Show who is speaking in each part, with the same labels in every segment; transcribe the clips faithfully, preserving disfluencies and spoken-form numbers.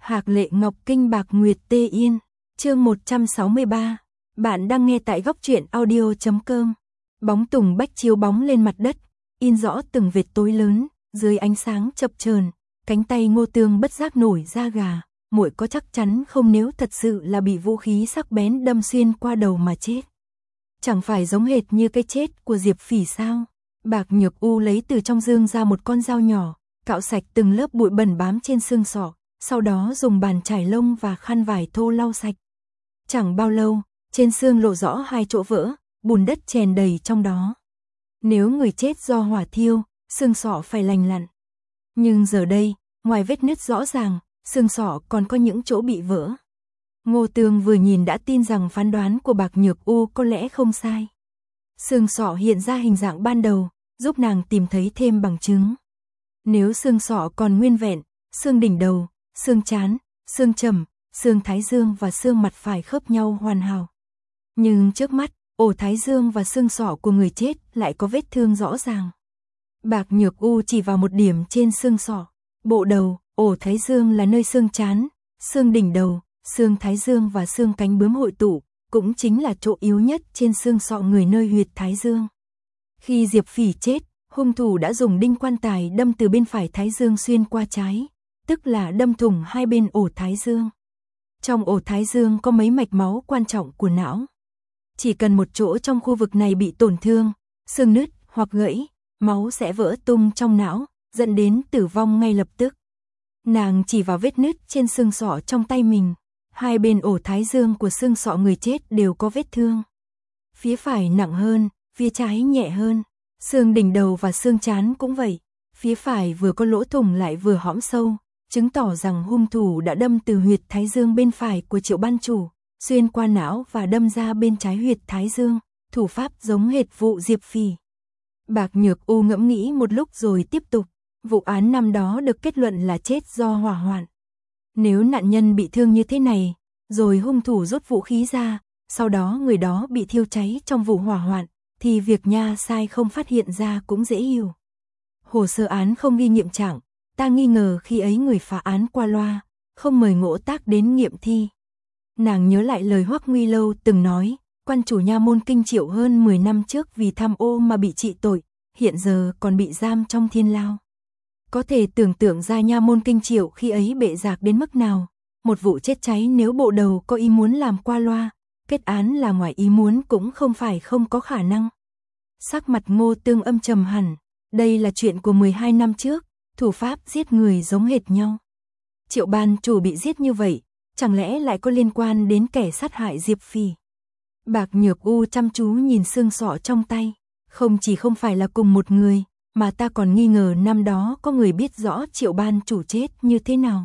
Speaker 1: Hạc Lệ Ngọc Kinh Bạc Nguyệt Tê Yên, chương một trăm sáu mươi ba. Bạn đang nghe tại góc truyện audio chấm com. Bóng tùng bách chiếu bóng lên mặt đất, in rõ từng vệt tối lớn, dưới ánh sáng chập chờn, cánh tay Ngô Tương bất giác nổi da gà, muội có chắc chắn không nếu thật sự là bị vũ khí sắc bén đâm xuyên qua đầu mà chết. Chẳng phải giống hệt như cái chết của Diệp Phỉ sao? Bạc Nhược U lấy từ trong dương ra một con dao nhỏ, cạo sạch từng lớp bụi bẩn bám trên xương sọ, sau đó dùng bàn chải lông và khăn vải thô lau sạch. Chẳng bao lâu, trên xương lộ rõ hai chỗ vỡ, bùn đất chèn đầy trong đó. Nếu người chết do hỏa thiêu, xương sọ phải lành lặn. Nhưng giờ đây, ngoài vết nứt rõ ràng, xương sọ còn có những chỗ bị vỡ. Ngô Tương vừa nhìn đã tin rằng phán đoán của Bạc Nhược U có lẽ không sai. Xương sọ hiện ra hình dạng ban đầu, giúp nàng tìm thấy thêm bằng chứng. Nếu xương sọ còn nguyên vẹn, xương đỉnh đầu, xương trán, xương chầm, xương thái dương và xương mặt phải khớp nhau hoàn hảo. Nhưng trước mắt, ổ thái dương và xương sọ của người chết lại có vết thương rõ ràng. Bạc Nhược U chỉ vào một điểm trên xương sọ, bộ đầu, ổ thái dương là nơi xương trán, xương đỉnh đầu, xương thái dương và xương cánh bướm hội tụ, cũng chính là chỗ yếu nhất trên xương sọ người nơi huyệt thái dương. Khi Diệp Phỉ chết, hung thủ đã dùng đinh quan tài đâm từ bên phải thái dương xuyên qua trái, tức là đâm thủng hai bên ổ thái dương. Trong ổ thái dương có mấy mạch máu quan trọng của não. Chỉ cần một chỗ trong khu vực này bị tổn thương, xương nứt hoặc gãy, máu sẽ vỡ tung trong não, dẫn đến tử vong ngay lập tức. Nàng chỉ vào vết nứt trên xương sọ trong tay mình. Hai bên ổ thái dương của xương sọ người chết đều có vết thương. Phía phải nặng hơn, phía trái nhẹ hơn. Xương đỉnh đầu và xương trán cũng vậy. Phía phải vừa có lỗ thủng lại vừa hõm sâu, chứng tỏ rằng hung thủ đã đâm từ huyệt thái dương bên phải của Triệu ban chủ, xuyên qua não và đâm ra bên trái huyệt thái dương, thủ pháp giống hệt vụ Diệp Phỉ. Bạc Nhược U ngẫm nghĩ một lúc rồi tiếp tục, vụ án năm đó được kết luận là chết do hỏa hoạn. Nếu nạn nhân bị thương như thế này, rồi hung thủ rút vũ khí ra, sau đó người đó bị thiêu cháy trong vụ hỏa hoạn, thì việc nha sai không phát hiện ra cũng dễ hiểu. Hồ sơ án không ghi nghiệm trạng, ta nghi ngờ khi ấy người phá án qua loa, không mời Ngỗ Tác đến nghiệm thi. Nàng nhớ lại lời Hoắc Nguy Lâu từng nói, quan chủ nha môn Kinh Triệu hơn mười năm trước vì tham ô mà bị trị tội, hiện giờ còn bị giam trong thiên lao. Có thể tưởng tượng ra nha môn Kinh Triệu khi ấy bệ rạc đến mức nào. Một vụ chết cháy nếu bộ đầu có ý muốn làm qua loa, kết án là ngoài ý muốn cũng không phải không có khả năng. Sắc mặt Ngô Tương âm trầm hẳn, đây là chuyện của mười hai năm trước, thủ pháp giết người giống hệt nhau. Triệu ban chủ bị giết như vậy, chẳng lẽ lại có liên quan đến kẻ sát hại Diệp Phỉ? Bạc Nhược U chăm chú nhìn xương sọ trong tay, không chỉ không phải là cùng một người, mà ta còn nghi ngờ năm đó có người biết rõ Triệu ban chủ chết như thế nào.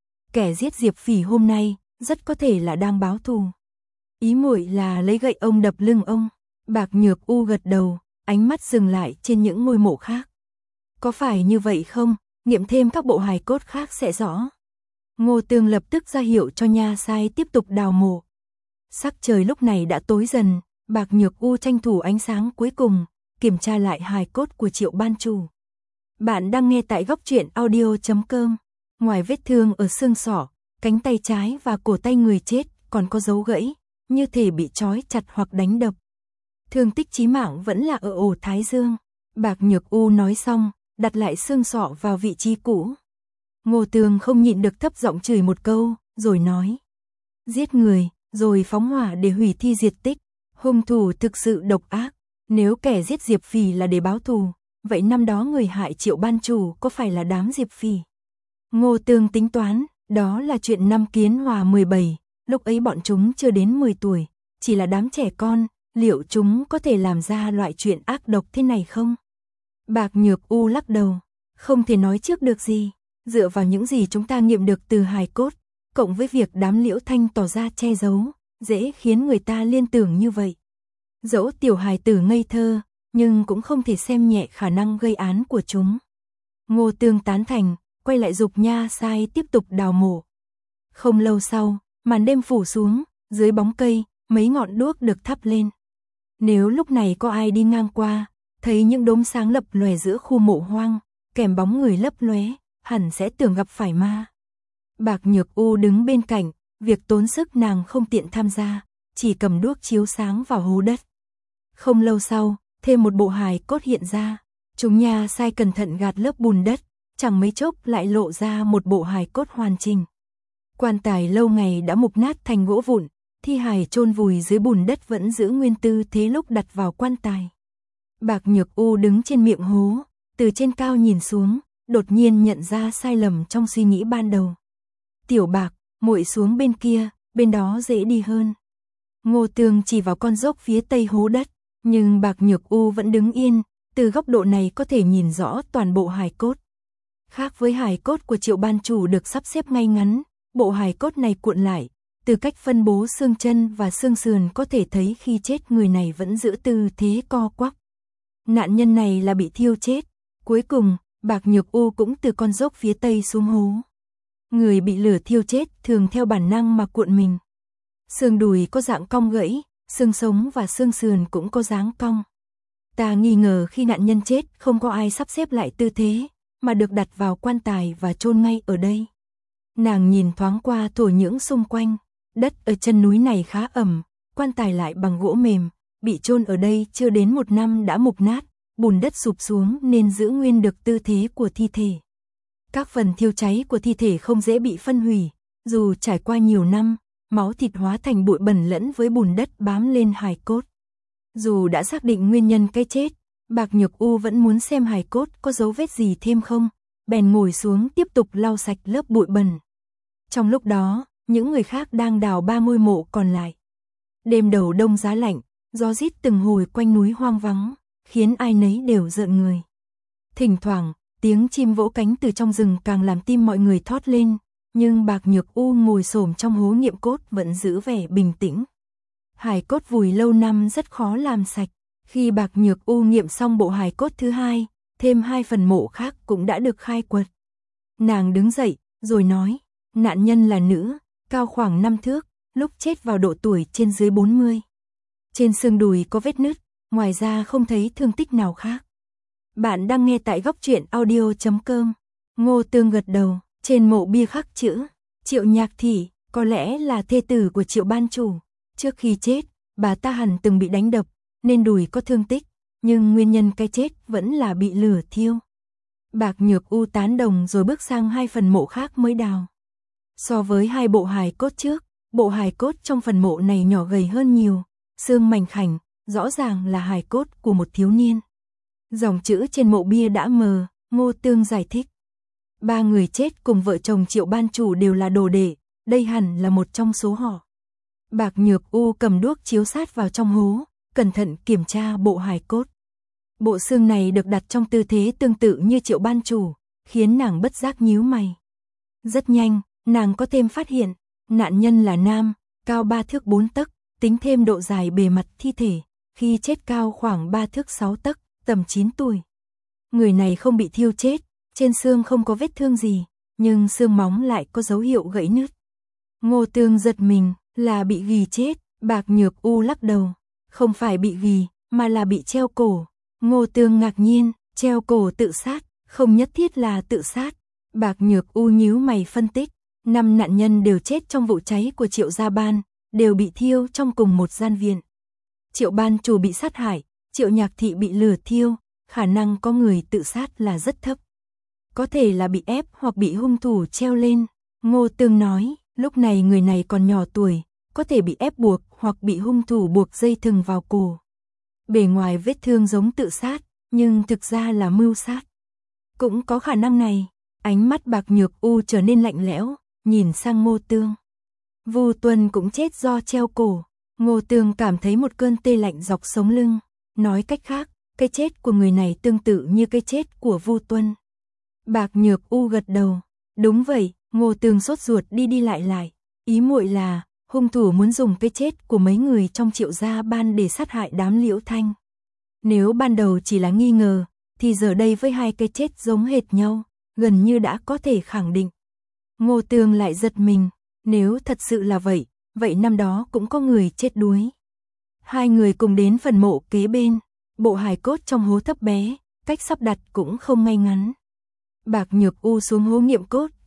Speaker 1: Kẻ giết Diệp Phỉ hôm nay, rất có thể là đang báo thù. Ý muội là lấy gậy ông đập lưng ông. Bạc Nhược U gật đầu, ánh mắt dừng lại trên những ngôi mộ khác. Có phải như vậy không? Nghiệm thêm các bộ hài cốt khác sẽ rõ. Ngô Tương lập tức ra hiệu cho nha sai tiếp tục đào mộ. Sắc trời lúc này đã tối dần, Bạc Nhược U tranh thủ ánh sáng cuối cùng, kiểm tra lại hài cốt của Triệu ban chủ. Bạn đang nghe tại góc truyện audio chấm com. Ngoài vết thương ở xương sọ, cánh tay trái và cổ tay người chết còn có dấu gãy, như thể bị trói chặt hoặc đánh đập. Thương tích chí mạng vẫn là ở ổ thái dương. Bạc Nhược U nói xong, đặt lại xương sọ vào vị trí cũ. Ngô Tương không nhịn được thấp giọng chửi một câu, rồi nói: giết người, rồi phóng hỏa để hủy thi diệt tích, hung thủ thực sự độc ác. Nếu kẻ giết Diệp Phỉ là để báo thù, vậy năm đó người hại Triệu ban chủ có phải là đám Diệp Phỉ? Ngô Tương tính toán, đó là chuyện năm Kiến Hòa mười bảy, lúc ấy bọn chúng chưa đến mười tuổi, chỉ là đám trẻ con, liệu chúng có thể làm ra loại chuyện ác độc thế này không? Bạc Nhược U lắc đầu, không thể nói trước được gì, dựa vào những gì chúng ta nghiệm được từ hài cốt, cộng với việc đám Liễu Thanh tỏ ra che giấu, dễ khiến người ta liên tưởng như vậy. Dẫu tiểu hài tử ngây thơ, nhưng cũng không thể xem nhẹ khả năng gây án của chúng. Ngô Tương tán thành, quay lại giục nha sai tiếp tục đào mộ. Không lâu sau, màn đêm phủ xuống, dưới bóng cây, mấy ngọn đuốc được thắp lên. Nếu lúc này có ai đi ngang qua, thấy những đốm sáng lập lòe giữa khu mộ hoang, kèm bóng người lấp lóe, hẳn sẽ tưởng gặp phải ma. Bạc Nhược U đứng bên cạnh, việc tốn sức nàng không tiện tham gia, chỉ cầm đuốc chiếu sáng vào hố đất. Không lâu sau, thêm một bộ hài cốt hiện ra, chúng nha sai cẩn thận gạt lớp bùn đất, chẳng mấy chốc lại lộ ra một bộ hài cốt hoàn chỉnh. Quan tài lâu ngày đã mục nát thành gỗ vụn, thi hài chôn vùi dưới bùn đất vẫn giữ nguyên tư thế lúc đặt vào quan tài. Bạc Nhược U đứng trên miệng hố, từ trên cao nhìn xuống, đột nhiên nhận ra sai lầm trong suy nghĩ ban đầu. Tiểu Bạc, muội xuống bên kia, bên đó dễ đi hơn. Ngô Tương chỉ vào con dốc phía tây hố đất, nhưng Bạc Nhược U vẫn đứng yên, từ góc độ này có thể nhìn rõ toàn bộ hài cốt. Khác với hài cốt của Triệu ban chủ được sắp xếp ngay ngắn, bộ hài cốt này cuộn lại, từ cách phân bố xương chân và xương sườn có thể thấy khi chết người này vẫn giữ tư thế co quắp. Nạn nhân này là bị thiêu chết. Cuối cùng, Bạc Nhược U cũng từ con dốc phía tây xuống hố. Người bị lửa thiêu chết thường theo bản năng mà cuộn mình. Xương đùi có dạng cong gãy, xương sống và xương sườn cũng có dáng cong. Ta nghi ngờ khi nạn nhân chết không có ai sắp xếp lại tư thế, mà được đặt vào quan tài và chôn ngay ở đây. Nàng nhìn thoáng qua thổ nhưỡng xung quanh, đất ở chân núi này khá ẩm, quan tài lại bằng gỗ mềm, bị chôn ở đây chưa đến một năm đã mục nát, bùn đất sụp xuống nên giữ nguyên được tư thế của thi thể. Các phần thiêu cháy của thi thể không dễ bị phân hủy, dù trải qua nhiều năm, máu thịt hóa thành bụi bẩn lẫn với bùn đất bám lên hài cốt. Dù đã xác định nguyên nhân cái chết, Bạc Nhược U vẫn muốn xem hài cốt có dấu vết gì thêm không, bèn ngồi xuống tiếp tục lau sạch lớp bụi bẩn. Trong lúc đó, những người khác đang đào ba ngôi mộ còn lại. Đêm đầu đông giá lạnh, gió rít từng hồi quanh núi hoang vắng, khiến ai nấy đều rợn người. Thỉnh thoảng, tiếng chim vỗ cánh từ trong rừng càng làm tim mọi người thót lên, nhưng Bạc Nhược U ngồi xổm trong hố nghiệm cốt vẫn giữ vẻ bình tĩnh. Hài cốt vùi lâu năm rất khó làm sạch. Khi Bạc Nhược U nghiệm xong bộ hài cốt thứ hai, thêm hai phần mộ khác cũng đã được khai quật. Nàng đứng dậy, rồi nói, nạn nhân là nữ, cao khoảng năm thước, lúc chết vào độ tuổi trên dưới bốn mươi. Trên xương đùi có vết nứt, ngoài ra không thấy thương tích nào khác. Bạn đang nghe tại góc truyện audio chấm com. Ngô Tương gật đầu, trên mộ bia khắc chữ, Triệu Nhạc Thị, có lẽ là thê tử của Triệu ban chủ. Trước khi chết, bà ta hẳn từng bị đánh đập, nên đùi có thương tích, nhưng nguyên nhân cái chết vẫn là bị lửa thiêu. Bạc Nhược U tán đồng rồi bước sang hai phần mộ khác mới đào. So với hai bộ hài cốt trước, bộ hài cốt trong phần mộ này nhỏ gầy hơn nhiều, xương mảnh khảnh, rõ ràng là hài cốt của một thiếu niên. Dòng chữ trên mộ bia đã mờ, Ngô Tương giải thích. Ba người chết cùng vợ chồng Triệu ban chủ đều là đồ đệ, đây hẳn là một trong số họ. Bạc Nhược U cầm đuốc chiếu sát vào trong hố, cẩn thận kiểm tra bộ hài cốt. Bộ xương này được đặt trong tư thế tương tự như Triệu ban chủ, khiến nàng bất giác nhíu mày. Rất nhanh, nàng có thêm phát hiện, nạn nhân là nam, cao ba thước bốn tấc, tính thêm độ dài bề mặt thi thể, khi chết cao khoảng ba thước sáu tấc, tầm chín tuổi. Người này không bị thiêu chết, trên xương không có vết thương gì, nhưng xương móng lại có dấu hiệu gãy nứt. Ngô Tương giật mình, là bị gỉ chết. Bạc Nhược U lắc đầu, không phải bị gỉ, mà là bị treo cổ. Ngô Tương ngạc nhiên, treo cổ tự sát, không nhất thiết là tự sát. Bạc Nhược U nhíu mày phân tích, năm nạn nhân đều chết trong vụ cháy của Triệu gia ban, đều bị thiêu trong cùng một gian viện. Triệu ban chủ bị sát hại, Triệu Nhạc Thị bị lửa thiêu, khả năng có người tự sát là rất thấp. Có thể là bị ép hoặc bị hung thủ treo lên. Ngô Tương nói, lúc này người này còn nhỏ tuổi, có thể bị ép buộc hoặc bị hung thủ buộc dây thừng vào cổ. Bề ngoài vết thương giống tự sát, nhưng thực ra là mưu sát. Cũng có khả năng này. Ánh mắt Bạc Nhược U trở nên lạnh lẽo, nhìn sang Ngô Tương. Vu Tuân cũng chết do treo cổ. Ngô Tương cảm thấy một cơn tê lạnh dọc sống lưng. Nói cách khác, cái chết của người này tương tự như cái chết của Vu Tuân. Bạc Nhược U gật đầu. Đúng vậy. Ngô Tương sốt ruột đi đi lại lại. Ý muội là, hung thủ muốn dùng cái chết của mấy người trong Triệu gia ban để sát hại đám Liễu Thanh. Nếu ban đầu chỉ là nghi ngờ, thì giờ đây với hai cái chết giống hệt nhau, gần như đã có thể khẳng định. Ngô Tương lại giật mình, nếu thật sự là vậy, vậy năm đó cũng có người chết đuối. Hai người cùng đến phần mộ kế bên, bộ hài cốt trong hố thấp bé, cách sắp đặt cũng không ngay ngắn. Bạc Nhược U xuống hố nghiệm cốt,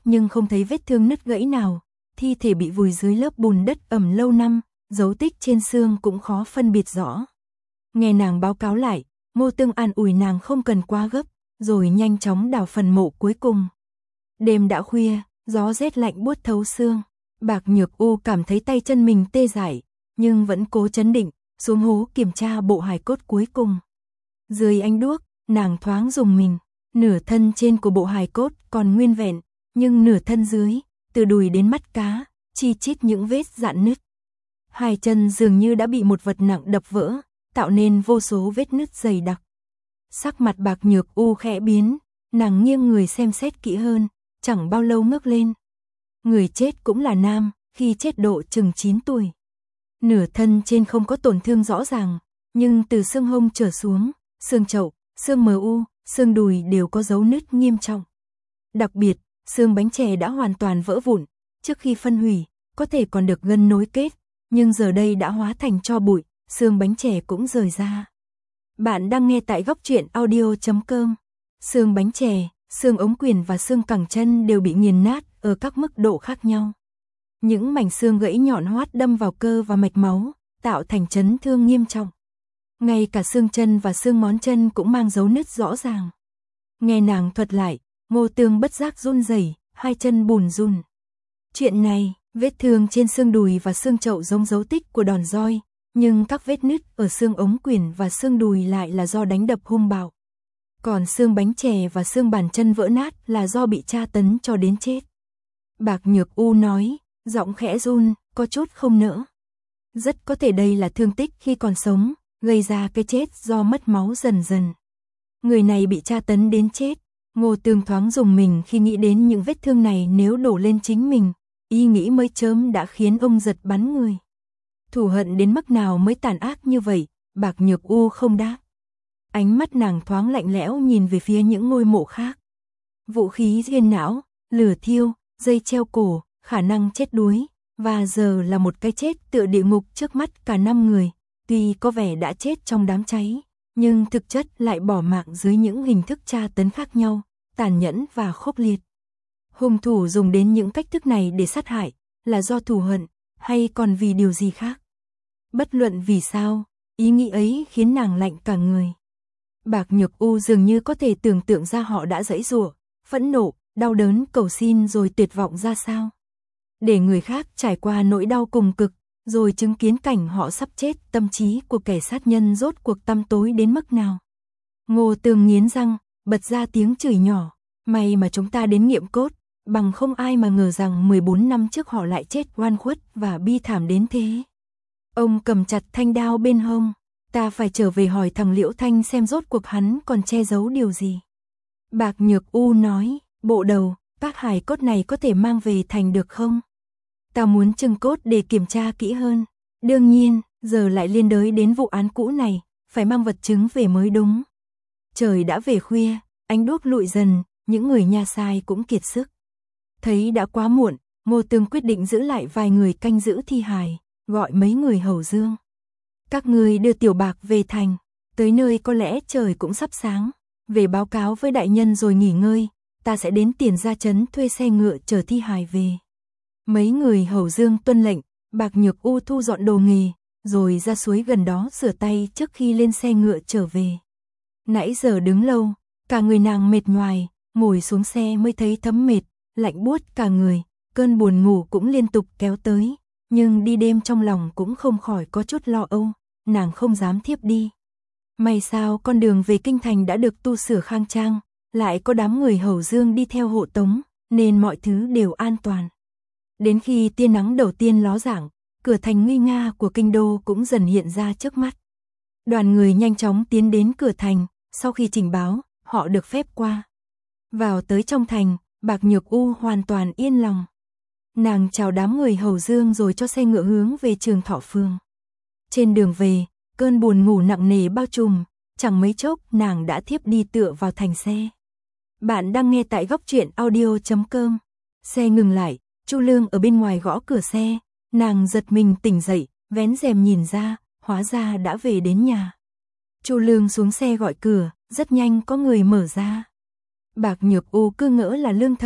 Speaker 1: nhưng không thấy vết thương nứt gãy nào, thi thể bị vùi dưới lớp bùn đất ẩm lâu năm, dấu tích trên xương cũng khó phân biệt rõ. Nghe nàng báo cáo lại, Ngô Tương an ủi nàng không cần quá gấp, rồi nhanh chóng đào phần mộ cuối cùng. Đêm đã khuya, gió rét lạnh buốt thấu xương, Bạc Nhược U cảm thấy tay chân mình tê dại, nhưng vẫn cố chấn định, xuống hố kiểm tra bộ hài cốt cuối cùng. Dưới ánh đuốc, nàng thoáng rùng mình, nửa thân trên của bộ hài cốt còn nguyên vẹn, nhưng nửa thân dưới, từ đùi đến mắt cá, chi chít những vết rạn nứt. Hai chân dường như đã bị một vật nặng đập vỡ, tạo nên vô số vết nứt dày đặc. Sắc mặt Bạc Nhược U khẽ biến, nàng nghiêng người xem xét kỹ hơn, chẳng bao lâu ngước lên. Người chết cũng là nam, khi chết độ chừng chín tuổi. Nửa thân trên không có tổn thương rõ ràng, nhưng từ xương hông trở xuống, xương chậu, xương mờ u, xương đùi đều có dấu nứt nghiêm trọng. Đặc biệt, xương bánh chè đã hoàn toàn vỡ vụn, trước khi phân hủy, có thể còn được gân nối kết, nhưng giờ đây đã hóa thành tro bụi, xương bánh chè cũng rời ra. Bạn đang nghe tại góc truyện audio chấm com. Xương bánh chè, xương ống quyền và xương cẳng chân đều bị nghiền nát ở các mức độ khác nhau. Những mảnh xương gãy nhọn hoắt đâm vào cơ và mạch máu, tạo thành chấn thương nghiêm trọng. Ngay cả xương chân và xương ngón chân cũng mang dấu nứt rõ ràng. Nghe nàng thuật lại, Ngô Tương bất giác run rẩy, hai chân bùn run. Chuyện này, vết thương trên xương đùi và xương chậu giống dấu tích của đòn roi, nhưng các vết nứt ở xương ống quyền và xương đùi lại là do đánh đập hung bạo. Còn xương bánh chè và xương bàn chân vỡ nát là do bị tra tấn cho đến chết. Bạc Nhược U nói, giọng khẽ run, có chút không nỡ. Rất có thể đây là thương tích khi còn sống, gây ra cái chết do mất máu dần dần. Người này bị tra tấn đến chết. Ngô Tương thoáng rùng mình khi nghĩ đến những vết thương này nếu đổ lên chính mình, ý nghĩ mới chớm đã khiến ông giật bắn người. Thù hận đến mức nào mới tàn ác như vậy, Bạc Nhược U không đáp. Ánh mắt nàng thoáng lạnh lẽo nhìn về phía những ngôi mộ khác. Vũ khí diên não, lửa thiêu, dây treo cổ, khả năng chết đuối, và giờ là một cái chết tựa địa ngục trước mắt cả năm người, tuy có vẻ đã chết trong đám cháy, nhưng thực chất lại bỏ mạng dưới những hình thức tra tấn khác nhau, tàn nhẫn và khốc liệt. Hung thủ dùng đến những cách thức này để sát hại, là do thù hận, hay còn vì điều gì khác? Bất luận vì sao, ý nghĩ ấy khiến nàng lạnh cả người. Bạc Nhược U dường như có thể tưởng tượng ra họ đã giãy giụa, phẫn nộ, đau đớn, cầu xin rồi tuyệt vọng ra sao. Để người khác trải qua nỗi đau cùng cực, rồi chứng kiến cảnh họ sắp chết, tâm trí của kẻ sát nhân rốt cuộc tăm tối đến mức nào. Ngô Tương nghiến răng, bật ra tiếng chửi nhỏ, may mà chúng ta đến nghiệm cốt, bằng không ai mà ngờ rằng mười bốn năm trước họ lại chết oan khuất và bi thảm đến thế. Ông cầm chặt thanh đao bên hông, ta phải trở về hỏi thằng Liễu Thanh xem rốt cuộc hắn còn che giấu điều gì. Bạc Nhược U nói, bộ đầu, các hài cốt này có thể mang về thành được không? Ta muốn trưng cốt để kiểm tra kỹ hơn. Đương nhiên, giờ lại liên đới đến vụ án cũ này, phải mang vật chứng về mới đúng. Trời đã về khuya, ánh đuốc lụi dần, những người nha sai cũng kiệt sức. Thấy đã quá muộn, Ngô Tương quyết định giữ lại vài người canh giữ thi hài, gọi mấy người hầu dương. Các người đưa Tiểu Bạc về thành, tới nơi có lẽ trời cũng sắp sáng, về báo cáo với đại nhân rồi nghỉ ngơi, ta sẽ đến Tiền Gia trấn thuê xe ngựa chở thi hài về. Mấy người hầu dương tuân lệnh, Bạc Nhược U thu dọn đồ nghề, rồi ra suối gần đó rửa tay trước khi lên xe ngựa trở về. Nãy giờ đứng lâu, cả người nàng mệt nhoài, ngồi xuống xe mới thấy thấm mệt, lạnh buốt cả người, cơn buồn ngủ cũng liên tục kéo tới, nhưng đi đêm trong lòng cũng không khỏi có chút lo âu, nàng không dám thiếp đi. May sao con đường về kinh thành đã được tu sửa khang trang, lại có đám người hầu dương đi theo hộ tống, nên mọi thứ đều an toàn. Đến khi tia nắng đầu tiên ló dạng, cửa thành nguy nga của kinh đô cũng dần hiện ra trước mắt. Đoàn người nhanh chóng tiến đến cửa thành, sau khi trình báo, họ được phép qua. Vào tới trong thành, Bạc Nhược U hoàn toàn yên lòng. Nàng chào đám người hầu dương rồi cho xe ngựa hướng về Trường Thọ Phường. Trên đường về, cơn buồn ngủ nặng nề bao trùm, chẳng mấy chốc nàng đã thiếp đi tựa vào thành xe. Bạn đang nghe tại góc truyện audio chấm com. Xe ngừng lại, Chu Lương ở bên ngoài gõ cửa xe, nàng giật mình tỉnh dậy, vén rèm nhìn ra, hóa ra đã về đến nhà. Chu Lương xuống xe gọi cửa, rất nhanh có người mở ra. Bạc Nhược U cứ ngỡ là Lương Thầm,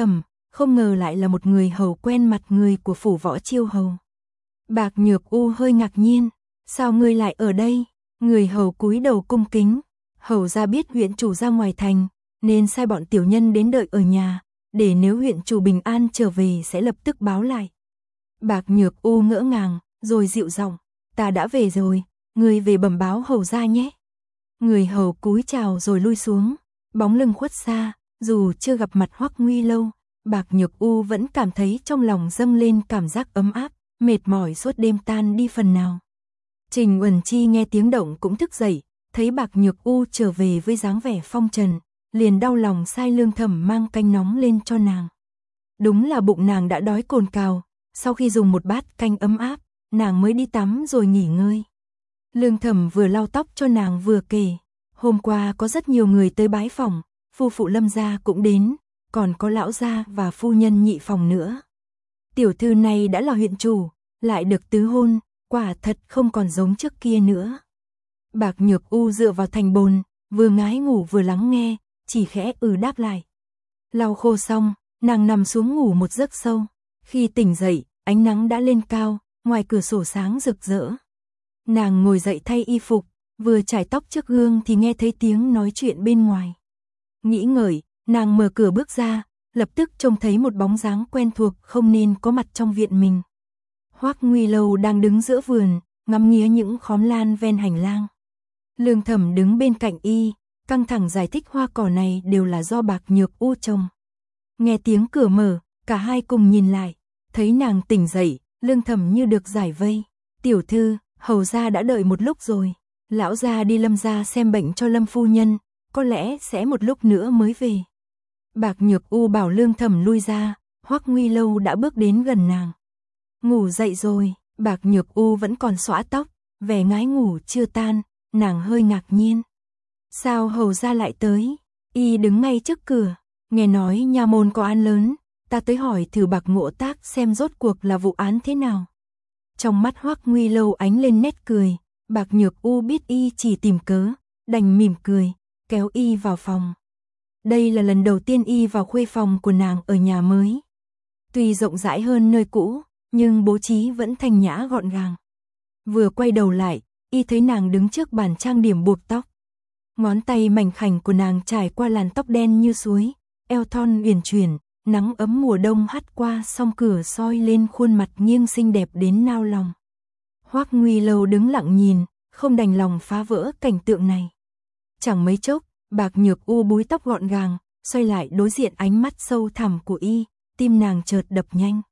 Speaker 1: không ngờ lại là một người hầu quen mặt người của phủ Võ Chiêu hầu. Bạc Nhược U hơi ngạc nhiên, sao ngươi lại ở đây? Người hầu cúi đầu cung kính, hầu gia biết huyện chủ ra ngoài thành, nên sai bọn tiểu nhân đến đợi ở nhà, để nếu huyện chủ bình an trở về sẽ lập tức báo lại. Bạc Nhược U ngỡ ngàng, rồi dịu giọng, ta đã về rồi, ngươi về bẩm báo hầu gia nhé. Người hầu cúi chào rồi lui xuống, bóng lưng khuất xa, dù chưa gặp mặt Hoắc Nguy lâu, Bạc Nhược U vẫn cảm thấy trong lòng dâng lên cảm giác ấm áp, mệt mỏi suốt đêm tan đi phần nào. Trình Uẩn Chi nghe tiếng động cũng thức dậy, thấy Bạc Nhược U trở về với dáng vẻ phong trần, liền đau lòng sai Lương Thẩm mang canh nóng lên cho nàng. Đúng là bụng nàng đã đói cồn cào, sau khi dùng một bát canh ấm áp, nàng mới đi tắm rồi nghỉ ngơi. Lương Thẩm vừa lau tóc cho nàng vừa kể, hôm qua có rất nhiều người tới bái phỏng, phu phụ Lâm gia cũng đến, còn có lão gia và phu nhân Nhị phòng nữa. Tiểu thư này đã là huyện chủ, lại được tứ hôn, quả thật không còn giống trước kia nữa. Bạc Nhược U dựa vào thành bồn, vừa ngái ngủ vừa lắng nghe, chỉ khẽ ừ đáp lại. Lau khô xong, nàng nằm xuống ngủ một giấc sâu. Khi tỉnh dậy, ánh nắng đã lên cao, ngoài cửa sổ sáng rực rỡ. Nàng ngồi dậy thay y phục, vừa chải tóc trước gương thì nghe thấy tiếng nói chuyện bên ngoài. Nghĩ ngợi, nàng mở cửa bước ra, lập tức trông thấy một bóng dáng quen thuộc không nên có mặt trong viện mình. Hoắc Nguy lâu đang đứng giữa vườn, ngắm nghía những khóm lan ven hành lang. Lương Thẩm đứng bên cạnh y, căng thẳng giải thích hoa cỏ này đều là do Bạc Nhược U trồng. Nghe tiếng cửa mở, cả hai cùng nhìn lại, thấy nàng tỉnh dậy, Lương Thẩm như được giải vây. Tiểu thư, hầu gia đã đợi một lúc rồi, lão gia đi Lâm gia xem bệnh cho Lâm phu nhân, có lẽ sẽ một lúc nữa mới về. Bạc Nhược U bảo Lương Thẩm lui ra, Hoắc Nguy lâu đã bước đến gần nàng. Ngủ dậy rồi, Bạc Nhược U vẫn còn xõa tóc, vẻ ngái ngủ chưa tan, nàng hơi ngạc nhiên. Sao hầu gia lại tới? Y đứng ngay trước cửa, nghe nói nha môn có án lớn, ta tới hỏi thử Bạc Ngộ Tác xem rốt cuộc là vụ án thế nào. Trong mắt Hoắc Nguy lâu ánh lên nét cười, Bạc Nhược U biết y chỉ tìm cớ, đành mỉm cười, kéo y vào phòng. Đây là lần đầu tiên y vào khuê phòng của nàng ở nhà mới. Tuy rộng rãi hơn nơi cũ, nhưng bố trí vẫn thanh nhã gọn gàng. Vừa quay đầu lại, y thấy nàng đứng trước bàn trang điểm buộc tóc. Ngón tay mảnh khảnh của nàng trải qua làn tóc đen như suối, eo thon uyển chuyển, nắng ấm mùa đông hắt qua song cửa soi lên khuôn mặt nghiêng xinh đẹp đến nao lòng. Hoắc Nguy lâu đứng lặng nhìn, không đành lòng phá vỡ cảnh tượng này. Chẳng mấy chốc, Bạc Nhược U búi tóc gọn gàng, xoay lại đối diện ánh mắt sâu thẳm của y, tim nàng chợt đập nhanh.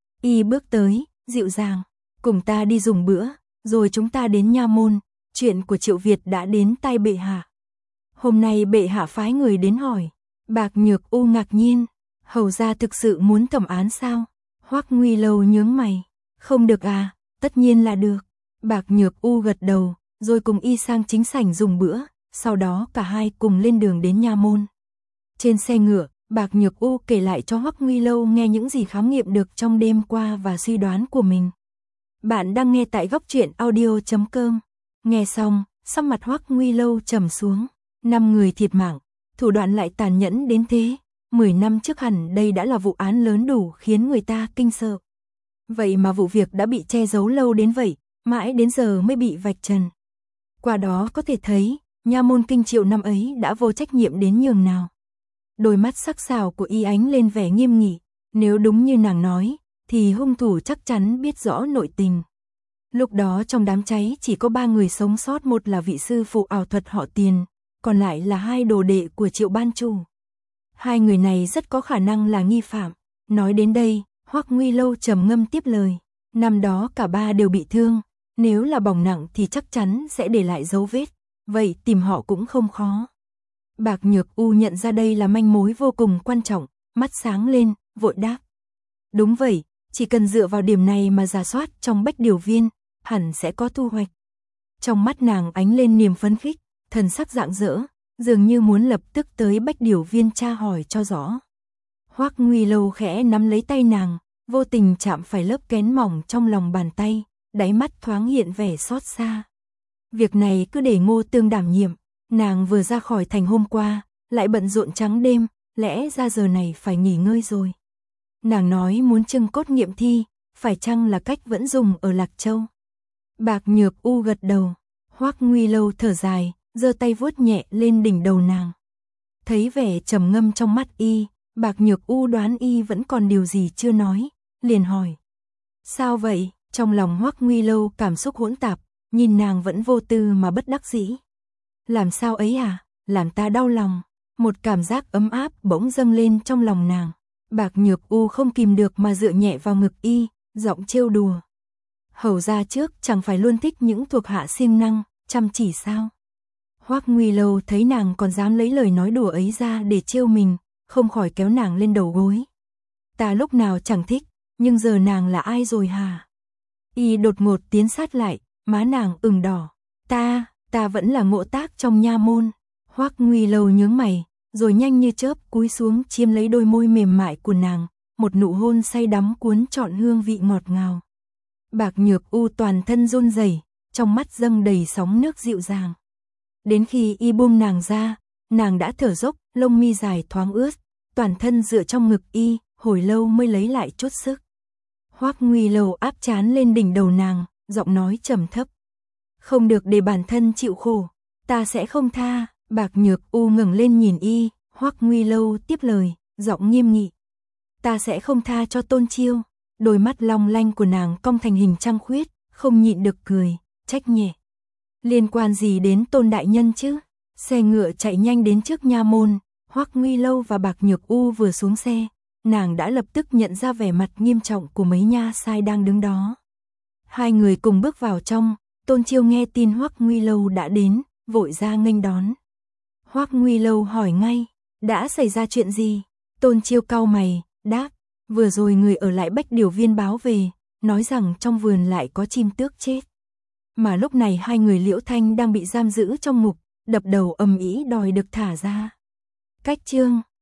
Speaker 1: Y bước tới, dịu dàng, cùng ta đi dùng bữa, rồi chúng ta đến nha môn, chuyện của Triệu Việt đã đến tai bệ hạ. Hôm nay bệ hạ phái người đến hỏi. Bạc Nhược U ngạc nhiên, hầu gia thực sự muốn thẩm án sao? Hoắc Nguy lâu nhướng mày, không được à, tất nhiên là được. Bạc Nhược U gật đầu, rồi cùng y sang chính sảnh dùng bữa, sau đó cả hai cùng lên đường đến nha môn. Trên xe ngựa, Bạc Nhược U kể lại cho Hoắc Nguy lâu nghe những gì khám nghiệm được trong đêm qua và suy đoán của mình. Bạn đang nghe tại góc truyện audio chấm com. Nghe xong, sắc mặt Hoắc Nguy lâu trầm xuống. Năm người thiệt mạng, thủ đoạn lại tàn nhẫn đến thế. Mười năm trước hẳn đây đã là vụ án lớn đủ khiến người ta kinh sợ. Vậy mà vụ việc đã bị che giấu lâu đến vậy, mãi đến giờ mới bị vạch trần. Qua đó có thể thấy, nha môn Kinh Triệu năm ấy đã vô trách nhiệm đến nhường nào. Đôi mắt sắc sảo của y ánh lên vẻ nghiêm nghị, nếu đúng như nàng nói, thì hung thủ chắc chắn biết rõ nội tình. Lúc đó trong đám cháy chỉ có ba người sống sót, một là vị sư phụ ảo thuật họ Tiền, còn lại là hai đồ đệ của Triệu ban chủ. Hai người này rất có khả năng là nghi phạm. Nói đến đây, Hoắc Nguy lâu trầm ngâm tiếp lời, năm đó cả ba đều bị thương, nếu là bỏng nặng thì chắc chắn sẽ để lại dấu vết, vậy tìm họ cũng không khó. Bạc Nhược U nhận ra đây là manh mối vô cùng quan trọng, mắt sáng lên, vội đáp. Đúng vậy, chỉ cần dựa vào điểm này mà rà soát trong Bách Điều Viên, hẳn sẽ có thu hoạch. Trong mắt nàng ánh lên niềm phấn khích, thần sắc rạng rỡ, dường như muốn lập tức tới Bách Điều Viên tra hỏi cho rõ. Hoắc Nguy lâu khẽ nắm lấy tay nàng, vô tình chạm phải lớp kén mỏng trong lòng bàn tay, đáy mắt thoáng hiện vẻ xót xa. Việc này cứ để Ngô Tương đảm nhiệm, nàng vừa ra khỏi thành hôm qua, lại bận rộn trắng đêm, lẽ ra giờ này phải nghỉ ngơi rồi. Nàng nói muốn trưng cốt nghiệm thi, phải chăng là cách vẫn dùng ở Lạc Châu? Bạc Nhược U gật đầu, Hoắc Nguy Lâu thở dài, giơ tay vuốt nhẹ lên đỉnh đầu nàng. Thấy vẻ trầm ngâm trong mắt y, Bạc Nhược U đoán y vẫn còn điều gì chưa nói, liền hỏi. Sao vậy? Trong lòng Hoắc Nguy Lâu cảm xúc hỗn tạp, nhìn nàng vẫn vô tư mà bất đắc dĩ. Làm sao ấy à? Làm ta đau lòng. Một cảm giác ấm áp bỗng dâng lên trong lòng nàng. Bạc Nhược U không kìm được mà dựa nhẹ vào ngực y, giọng trêu đùa. Hầu gia trước chẳng phải luôn thích những thuộc hạ siêng năng, chăm chỉ sao? Hoắc Nguy Lâu thấy nàng còn dám lấy lời nói đùa ấy ra để trêu mình, không khỏi kéo nàng lên đầu gối. Ta lúc nào chẳng thích, nhưng giờ nàng là ai rồi hả? Y đột ngột tiến sát lại, má nàng ửng đỏ. Ta, ta vẫn là Ngộ Tác trong nha môn. Hoắc Nguy Lâu nhướng mày, rồi nhanh như chớp cúi xuống chiếm lấy đôi môi mềm mại của nàng, một nụ hôn say đắm cuốn trọn hương vị ngọt ngào. Bạc Nhược U toàn thân run rẩy, trong mắt dâng đầy sóng nước dịu dàng. Đến khi y buông nàng ra, nàng đã thở dốc, lông mi dài thoáng ướt, toàn thân dựa trong ngực y, hồi lâu mới lấy lại chút sức. Hoắc Nguy Lâu áp trán lên đỉnh đầu nàng, giọng nói trầm thấp. Không được để bản thân chịu khổ, ta sẽ không tha. Bạc Nhược U ngẩng lên nhìn y, Hoắc Nguy Lâu tiếp lời, giọng nghiêm nghị. Ta sẽ không tha cho Tôn Chiêu. Đôi mắt long lanh của nàng cong thành hình trăng khuyết, không nhịn được cười, trách nhẹ. Liên quan gì đến Tôn đại nhân chứ? Xe ngựa chạy nhanh đến trước nha môn, Hoắc Nguy Lâu và Bạc Nhược U vừa xuống xe, nàng đã lập tức nhận ra vẻ mặt nghiêm trọng của mấy nha sai đang đứng đó. Hai người cùng bước vào trong, Tôn Chiêu nghe tin Hoắc Nguy Lâu đã đến, vội ra nghênh đón. Hoắc Nguy Lâu hỏi ngay, đã xảy ra chuyện gì? Tôn Chiêu cau mày, đáp, vừa rồi người ở lại Bách Điều Viên báo về, nói rằng trong vườn lại có chim tước chết. Mà lúc này hai người Liễu Thanh đang bị giam giữ trong ngục, đập đầu ầm ĩ đòi được thả ra. Cách chương